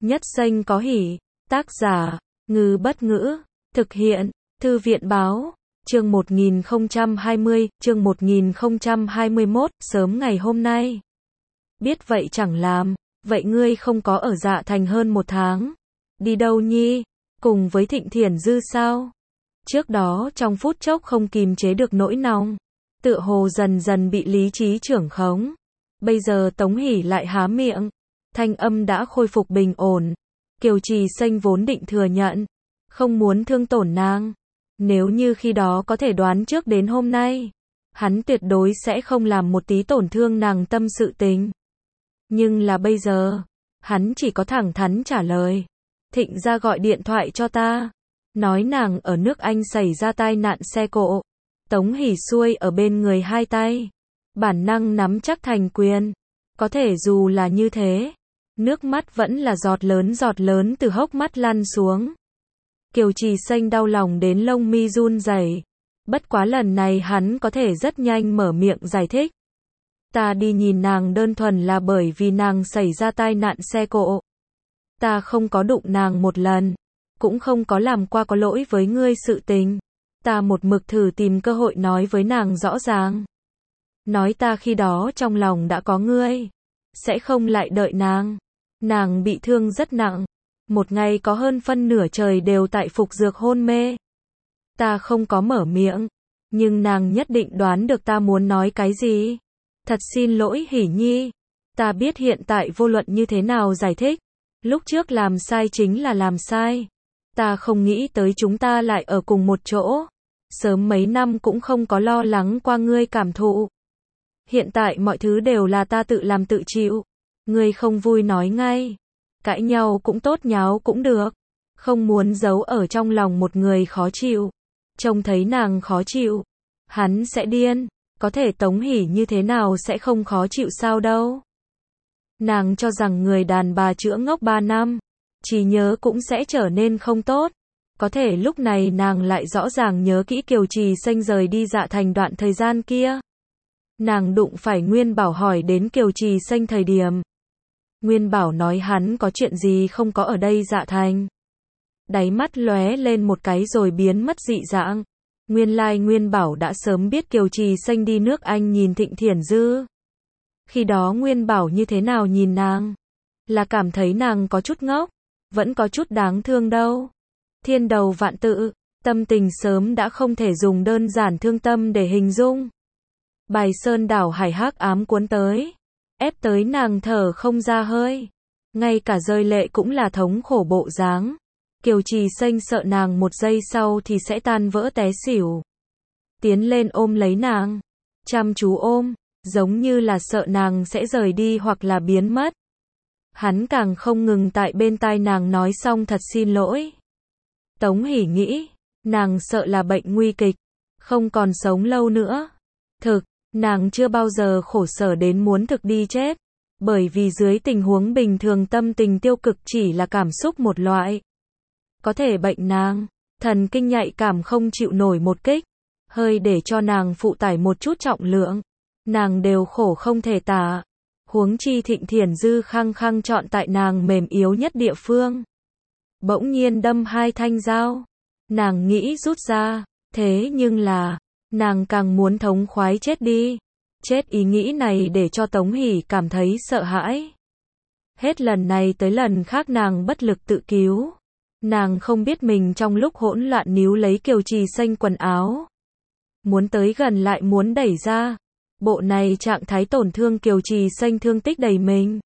Nhất Xanh có hỉ. Tác giả, Ngư Bất Ngữ. Thực hiện, Thư viện Báo. Chương 1020, chương 1021, sớm ngày hôm nay. Biết vậy chẳng làm, vậy ngươi không có ở Dạ Thành hơn 1 tháng. Đi đâu nhi? Cùng với Thịnh Thiển Dư sao? Trước đó trong phút chốc không kìm chế được nỗi nóng, tựa hồ dần dần bị lý trí trưởng khống. Bây giờ Tống Hỷ lại há miệng, thanh âm đã khôi phục bình ổn. Kiều Trì Xanh vốn định thừa nhận, không muốn thương tổn nàng. Nếu như khi đó có thể đoán trước đến hôm nay, hắn tuyệt đối sẽ không làm một tí tổn thương nàng tâm sự tình. Nhưng là bây giờ, hắn chỉ có thẳng thắn trả lời. Thịnh gia gọi điện thoại cho ta, nói nàng ở nước Anh xảy ra tai nạn xe cộ. Tống Hỷ xuôi ở bên người hai tay, bản năng nắm chắc thành quyền. Có thể dù là như thế, nước mắt vẫn là giọt lớn từ hốc mắt lăn xuống. Kiều Trì Xanh đau lòng đến lông mi run rẩy. Bất quá lần này hắn có thể rất nhanh mở miệng giải thích. Ta đi nhìn nàng đơn thuần là bởi vì nàng xảy ra tai nạn xe cộ. Ta không có đụng nàng một lần, cũng không có làm qua có lỗi với ngươi sự tình. Ta một mực thử tìm cơ hội nói với nàng rõ ràng. Nói ta khi đó trong lòng đã có ngươi, sẽ không lại đợi nàng. Nàng bị thương rất nặng, một ngày có hơn phân nửa trời đều tại phục dược hôn mê. Ta không có mở miệng, nhưng nàng nhất định đoán được ta muốn nói cái gì. Thật xin lỗi Hỷ Nhi, ta biết hiện tại vô luận như thế nào giải thích, lúc trước làm sai chính là làm sai. Ta không nghĩ tới chúng ta lại ở cùng một chỗ. Sớm mấy năm cũng không có lo lắng qua ngươi cảm thụ. Hiện tại mọi thứ đều là ta tự làm tự chịu. Ngươi không vui nói ngay. Cãi nhau cũng tốt, nháo cũng được. Không muốn giấu ở trong lòng một người khó chịu. Trông thấy nàng khó chịu, hắn sẽ điên. Có thể Tống Hỷ như thế nào sẽ không khó chịu sao đâu. Nàng cho rằng người đàn bà chữa ngốc 3 năm, trí nhớ cũng sẽ trở nên không tốt. Có thể lúc này nàng lại rõ ràng nhớ kỹ Kiều Trì Xanh rời đi Dạ Thành đoạn thời gian kia. Nàng đụng phải Nguyên Bảo hỏi đến Kiều Trì Xanh thời điểm. Nguyên Bảo nói hắn có chuyện gì không có ở đây Dạ Thành. Đáy mắt lóe lên một cái rồi biến mất dị dạng. Nguyên lai Nguyên Bảo đã sớm biết Kiều Trì Xanh đi nước Anh nhìn Thịnh Thiển Dư. Khi đó Nguyên Bảo như thế nào nhìn nàng? Là cảm thấy nàng có chút ngốc, vẫn có chút đáng thương đâu. Thiên đầu vạn tự, tâm tình sớm đã không thể dùng đơn giản thương tâm để hình dung. Bài sơn đảo hải hắc ám cuốn tới, ép tới nàng thở không ra hơi. Ngay cả rơi lệ cũng là thống khổ bộ dáng. Kiều Trì Xanh sợ nàng một giây sau thì sẽ tan vỡ té xỉu. Tiến lên ôm lấy nàng, chăm chú ôm, giống như là sợ nàng sẽ rời đi hoặc là biến mất. Hắn càng không ngừng tại bên tai nàng nói xong thật xin lỗi. Tống Hỷ nghĩ, nàng sợ là bệnh nguy kịch, không còn sống lâu nữa. Thực, nàng chưa bao giờ khổ sở đến muốn thực đi chết, bởi vì dưới tình huống bình thường tâm tình tiêu cực chỉ là cảm xúc một loại. Có thể bệnh nàng, thần kinh nhạy cảm không chịu nổi một kích, hơi để cho nàng phụ tải một chút trọng lượng, nàng đều khổ không thể tả. Huống chi Thịnh Thiển Dư khăng khăng chọn tại nàng mềm yếu nhất địa phương. Bỗng nhiên đâm 2 thanh dao. Nàng nghĩ rút ra, thế nhưng là, nàng càng muốn thống khoái chết đi. Chết ý nghĩ này để cho Tống Hỷ cảm thấy sợ hãi. Hết lần này tới lần khác nàng bất lực tự cứu. Nàng không biết mình trong lúc hỗn loạn níu lấy Kiều Trì Xanh quần áo. Muốn tới gần lại muốn đẩy ra. Bộ này trạng thái tổn thương Kiều Trì Xanh thương tích đầy mình.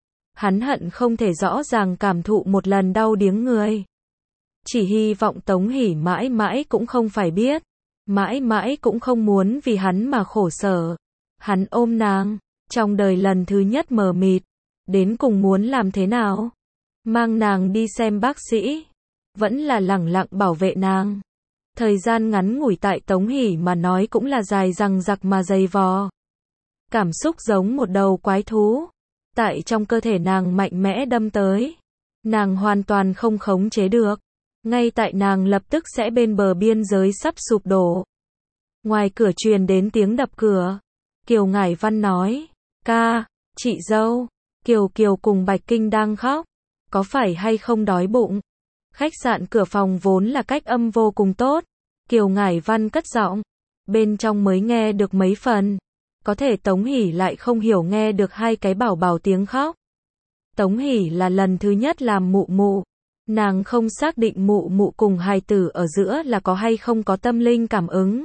Hắn hận không thể rõ ràng cảm thụ một lần đau điếng người. Chỉ hy vọng Tống Hỷ mãi mãi cũng không phải biết. Mãi mãi cũng không muốn vì hắn mà khổ sở. Hắn ôm nàng, trong đời lần thứ nhất mờ mịt. Đến cùng muốn làm thế nào? Mang nàng đi xem bác sĩ. Vẫn là lẳng lặng bảo vệ nàng. Thời gian ngắn ngủi tại Tống Hỷ mà nói cũng là dài dằng dặc mà dày vò. Cảm xúc giống một đầu quái thú. Tại trong cơ thể nàng mạnh mẽ đâm tới. Nàng hoàn toàn không khống chế được. Ngay tại nàng lập tức sẽ bên bờ biên giới sắp sụp đổ. Ngoài cửa truyền đến tiếng đập cửa. Kiều Ngải Văn nói. Ca, chị dâu. Kiều Kiều cùng Bạch Kinh đang khóc. có phải hay không đói bụng? Khách sạn cửa phòng vốn là cách âm vô cùng tốt. Kiều Ngải Văn cất giọng, bên trong mới nghe được mấy phần. Có thể Tống Hỷ lại không hiểu nghe được hai cái bảo bảo tiếng khóc. Tống Hỷ là lần thứ nhất làm mụ mụ. Nàng không xác định mụ mụ cùng hài tử ở giữa là có hay không có tâm linh cảm ứng.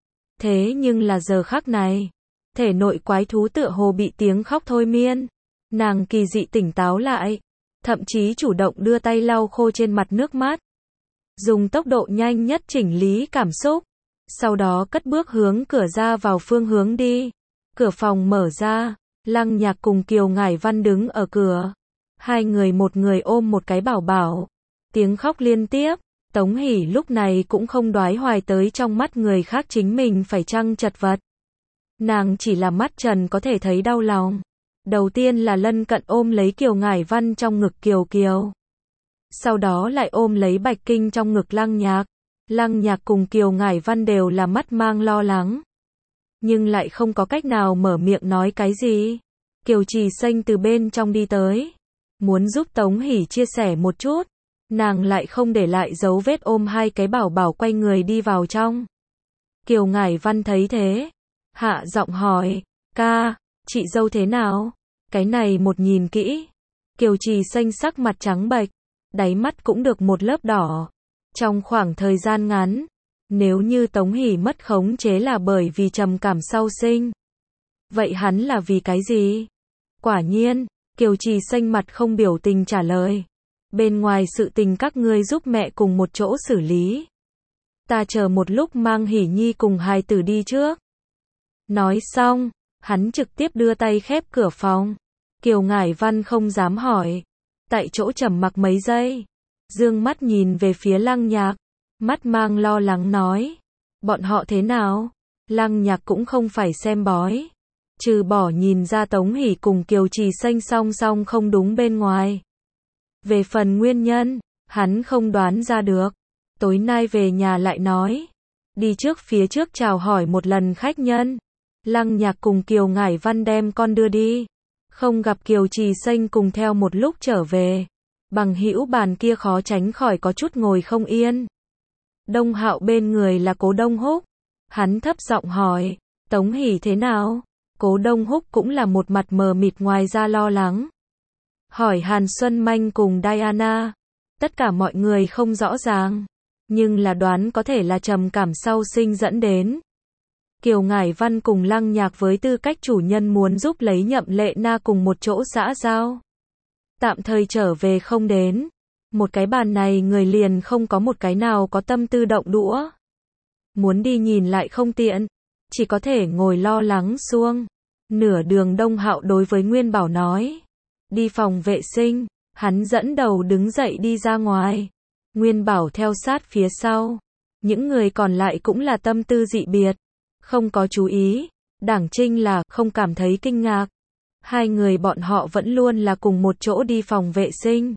Thế nhưng là giờ khắc này, thể nội quái thú tựa hồ bị tiếng khóc thôi miên. Nàng kỳ dị tỉnh táo lại, thậm chí chủ động đưa tay lau khô trên mặt nước mắt. Dùng tốc độ nhanh nhất chỉnh lý cảm xúc. Sau đó cất bước hướng cửa ra vào phương hướng đi. Cửa phòng mở ra, Lăng Nhạc cùng Kiều Ngải Văn đứng ở cửa. Hai người một người ôm một cái bảo bảo. Tiếng khóc liên tiếp. Tống Hỷ lúc này cũng không đoái hoài tới trong mắt người khác chính mình phải chăng chật vật. Nàng chỉ là mắt trần có thể thấy đau lòng. Đầu tiên là lân cận ôm lấy Kiều Ngải Văn trong ngực Kiều Kiều. Sau đó lại ôm lấy Bạch Kinh trong ngực Lăng Nhạc. Lăng Nhạc cùng Kiều Ngải Văn đều là mắt mang lo lắng. Nhưng lại không có cách nào mở miệng nói cái gì. Kiều Trì Xanh từ bên trong đi tới. Muốn giúp Tống Hỷ chia sẻ một chút. Nàng lại không để lại dấu vết ôm hai cái bảo bảo quay người đi vào trong. Kiều Ngải Văn thấy thế. Hạ giọng hỏi. Ca, chị dâu thế nào? Cái này một nhìn kỹ. Kiều Trì Xanh sắc mặt trắng bệch. Đáy mắt cũng được một lớp đỏ. Trong khoảng thời gian ngắn. Nếu như Tống Hỷ mất khống chế là bởi vì trầm cảm sau sinh. Vậy hắn là vì cái gì? Quả nhiên, Kiều Trì Xanh mặt không biểu tình trả lời. Bên ngoài sự tình các ngươi giúp mẹ cùng một chỗ xử lý. Ta chờ một lúc mang Hỷ Nhi cùng hài tử đi trước. Nói xong, hắn trực tiếp đưa tay khép cửa phòng. Kiều Ngải Văn không dám hỏi. Tại chỗ trầm mặc mấy giây. Dương mắt nhìn về phía Lăng Nhạc. Mắt mang lo lắng nói. Bọn họ thế nào? Lăng Nhạc cũng không phải xem bói. Trừ bỏ nhìn ra Tống Hỷ cùng Kiều Trì Xanh song song không đúng bên ngoài. Về phần nguyên nhân, hắn không đoán ra được. Tối nay về nhà lại nói. Đi trước phía trước chào hỏi một lần khách nhân. Lăng Nhạc cùng Kiều Ngải Văn đem con đưa đi. Không gặp Kiều Trì Xanh cùng theo một lúc trở về. Bằng hữu bàn kia khó tránh khỏi có chút ngồi không yên. Đông Hạo bên người là Cố Đông Húc. Hắn thấp giọng hỏi. Tống Hỷ thế nào? Cố Đông Húc cũng là một mặt mờ mịt ngoài ra lo lắng. Hỏi Hàn Xuân Manh cùng Diana. Tất cả mọi người không rõ ràng. Nhưng là đoán có thể là trầm cảm sau sinh dẫn đến. Kiều Ngải Văn cùng Lăng Nhạc với tư cách chủ nhân muốn giúp lấy Nhậm Lệ Na cùng một chỗ xã giao. Tạm thời trở về không đến. Một cái bàn này người liền không có một cái nào có tâm tư động đũa. Muốn đi nhìn lại không tiện. Chỉ có thể ngồi lo lắng xuông. Nửa đường Đông Hạo đối với Nguyên Bảo nói. Đi phòng vệ sinh. Hắn dẫn đầu đứng dậy đi ra ngoài. Nguyên Bảo theo sát phía sau. Những người còn lại cũng là tâm tư dị biệt. Không có chú ý. Đảng Trinh là không cảm thấy kinh ngạc. Hai người bọn họ vẫn luôn là cùng một chỗ đi phòng vệ sinh.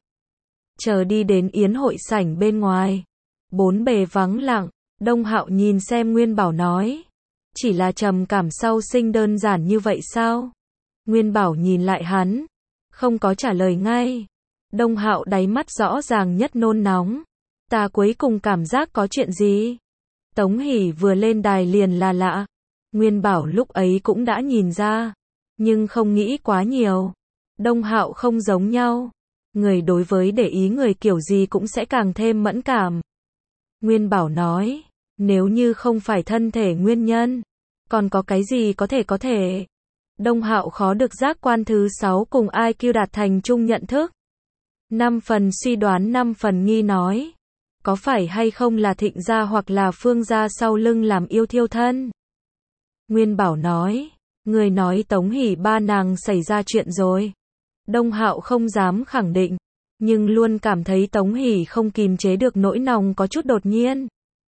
Chờ đi đến yến hội sảnh bên ngoài. Bốn bề vắng lặng. Đông Hạo nhìn xem Nguyên Bảo nói. Chỉ là trầm cảm sau sinh đơn giản như vậy sao? Nguyên Bảo nhìn lại hắn. Không có trả lời ngay. Đông Hạo đáy mắt rõ ràng nhất nôn nóng. Ta cuối cùng cảm giác có chuyện gì? Tống Hỷ vừa lên đài liền là lạ. Nguyên Bảo lúc ấy cũng đã nhìn ra. Nhưng không nghĩ quá nhiều. Đông Hạo không giống nhau. Người đối với để ý người kiểu gì cũng sẽ càng thêm mẫn cảm. Nguyên Bảo nói. Nếu như không phải thân thể nguyên nhân. Còn có cái gì có thể. Đông Hạo khó được giác quan thứ 6 cùng IQ đạt thành chung nhận thức. 5 phần suy đoán 5 phần nghi nói. Có phải hay không là Thịnh gia hoặc là Phương gia sau lưng làm yêu thiêu thân? Nguyên Bảo nói. Người nói Tống Hỷ ba nàng xảy ra chuyện rồi. Đông Hạo không dám khẳng định. Nhưng luôn cảm thấy Tống Hỷ không kìm chế được nỗi lòng có chút đột nhiên.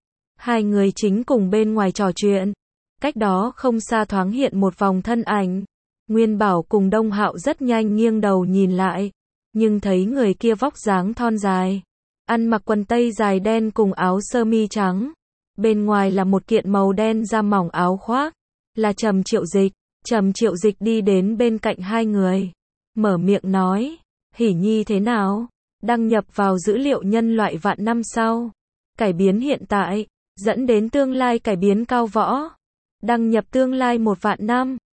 Hai người chính cùng bên ngoài trò chuyện. Cách đó không xa thoáng hiện một vòng thân ảnh. Nguyên Bảo cùng Đông Hạo rất nhanh nghiêng đầu nhìn lại. Nhưng thấy người kia vóc dáng thon dài. Ăn mặc quần tây dài đen cùng áo sơ mi trắng. Bên ngoài là một kiện màu đen da mỏng áo khoác. Là Trầm Triệu Dịch. Trầm Triệu Dịch đi đến bên cạnh hai người. Mở miệng nói. Hỷ Nhi thế nào? đăng nhập vào dữ liệu nhân loại vạn năm sau. Cải biến hiện tại, dẫn đến tương lai cải biến cao võ. Đăng nhập tương lai 1 vạn năm.